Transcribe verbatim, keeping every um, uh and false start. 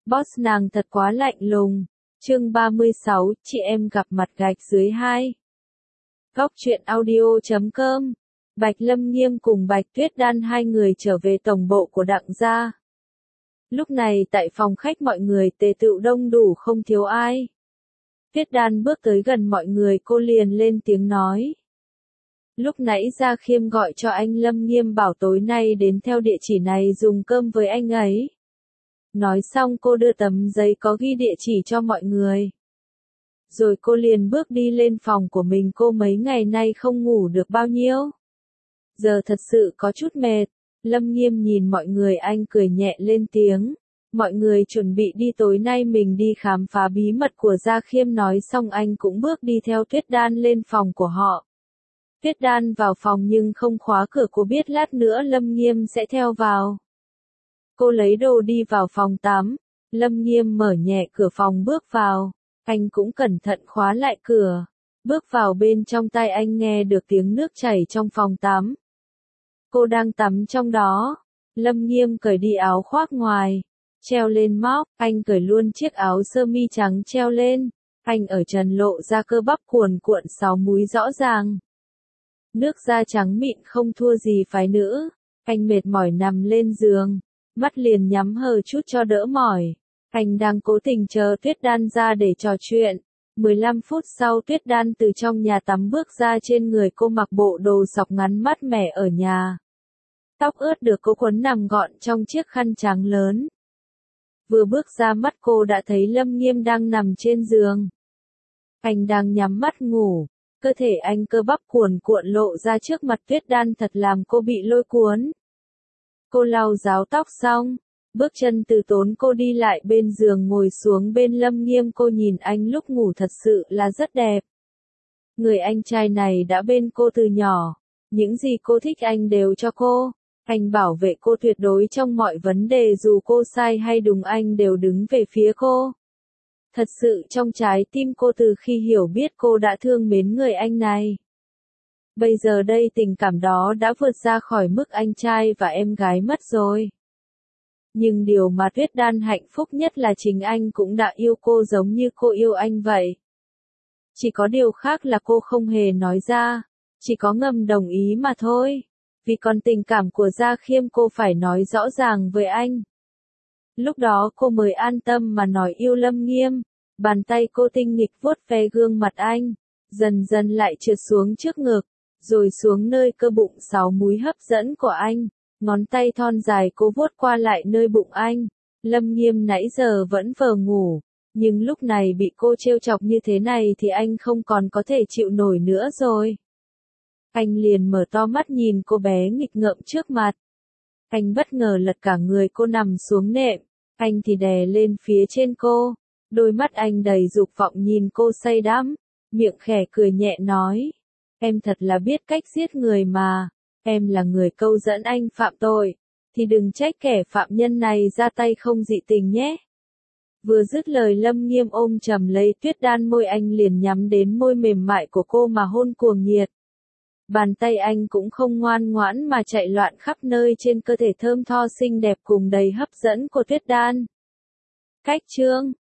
Boss nàng thật quá lạnh lùng. Chương ba mươi sáu, chị em gặp mặt gạch dưới hai. Góc truyện audio chấm com. Bạch Lâm Nghiêm cùng Bạch Tuyết Đan hai người trở về tổng bộ của Đặng gia. Lúc này tại phòng khách mọi người tề tựu đông đủ không thiếu ai. Tuyết Đan bước tới gần mọi người, cô liền lên tiếng nói. Lúc nãy Gia Khiêm gọi cho anh Lâm Nghiêm bảo tối nay đến theo địa chỉ này dùng cơm với anh ấy. Nói xong cô đưa tấm giấy có ghi địa chỉ cho mọi người. Rồi cô liền bước đi lên phòng của mình, cô mấy ngày nay không ngủ được bao nhiêu. Giờ thật sự có chút mệt. Lâm Nghiêm nhìn mọi người, anh cười nhẹ lên tiếng. Mọi người chuẩn bị đi, tối nay mình đi khám phá bí mật của Gia Khiêm. Nói xong anh cũng bước đi theo Tuyết Đan lên phòng của họ. Tuyết Đan vào phòng nhưng không khóa cửa, cô biết lát nữa Lâm Nghiêm sẽ theo vào. Cô lấy đồ đi vào phòng tắm. Lâm Nghiêm mở nhẹ cửa phòng bước vào. Anh cũng cẩn thận khóa lại cửa. Bước vào bên trong, tai anh nghe được tiếng nước chảy trong phòng tắm. Cô đang tắm trong đó. Lâm Nghiêm cởi đi áo khoác ngoài, treo lên móc, anh cởi luôn chiếc áo sơ mi trắng treo lên. Anh ở trần lộ ra cơ bắp cuồn cuộn sáu múi rõ ràng. Nước da trắng mịn không thua gì phái nữ. Anh mệt mỏi nằm lên giường, mắt liền nhắm hờ chút cho đỡ mỏi. Anh đang cố tình chờ Tuyết Đan ra để trò chuyện. mười lăm phút sau Tuyết Đan từ trong nhà tắm bước ra, trên người cô mặc bộ đồ sọc ngắn mát mẻ ở nhà. Tóc ướt được cô quấn nằm gọn trong chiếc khăn trắng lớn. Vừa bước ra mắt cô đã thấy Lâm Nghiêm đang nằm trên giường. Anh đang nhắm mắt ngủ. Cơ thể anh cơ bắp cuồn cuộn lộ ra trước mặt Tuyết Đan, thật làm cô bị lôi cuốn. Cô lau ráo tóc xong, bước chân từ tốn, cô đi lại bên giường ngồi xuống bên Lâm Nghiêm. Cô nhìn anh lúc ngủ thật sự là rất đẹp. Người anh trai này đã bên cô từ nhỏ. Những gì cô thích anh đều cho cô. Anh bảo vệ cô tuyệt đối trong mọi vấn đề, dù cô sai hay đúng anh đều đứng về phía cô. Thật sự trong trái tim cô từ khi hiểu biết cô đã thương mến người anh này. Bây giờ đây tình cảm đó đã vượt ra khỏi mức anh trai và em gái mất rồi. Nhưng điều mà Tuyết Đan hạnh phúc nhất là chính anh cũng đã yêu cô giống như cô yêu anh vậy. Chỉ có điều khác là cô không hề nói ra, chỉ có ngầm đồng ý mà thôi. Vì còn tình cảm của Gia Khiêm cô phải nói rõ ràng với anh. Lúc đó cô mới an tâm mà nói yêu Lâm Nghiêm. Bàn tay cô tinh nghịch vuốt ve gương mặt anh, dần dần lại trượt xuống trước ngực, rồi xuống nơi cơ bụng sáu múi hấp dẫn của anh. Ngón tay thon dài cô vuốt qua lại nơi bụng anh. Lâm Nghiêm nãy giờ vẫn vờ ngủ, nhưng lúc này bị cô trêu chọc như thế này thì anh không còn có thể chịu nổi nữa rồi. Anh liền mở to mắt nhìn cô bé nghịch ngợm trước mặt. Anh bất ngờ lật cả người cô nằm xuống nệm, anh thì đè lên phía trên cô. Đôi mắt anh đầy dục vọng nhìn cô say đắm, miệng khẽ cười nhẹ nói. Em thật là biết cách giết người mà, em là người câu dẫn anh phạm tội, thì đừng trách kẻ phạm nhân này ra tay không dị tình nhé. Vừa dứt lời Lâm Nghiêm ôm chầm lấy Tuyết Đan, môi anh liền nhắm đến môi mềm mại của cô mà hôn cuồng nhiệt. Bàn tay anh cũng không ngoan ngoãn mà chạy loạn khắp nơi trên cơ thể thơm tho xinh đẹp cùng đầy hấp dẫn của Tuyết Đan. Cách chương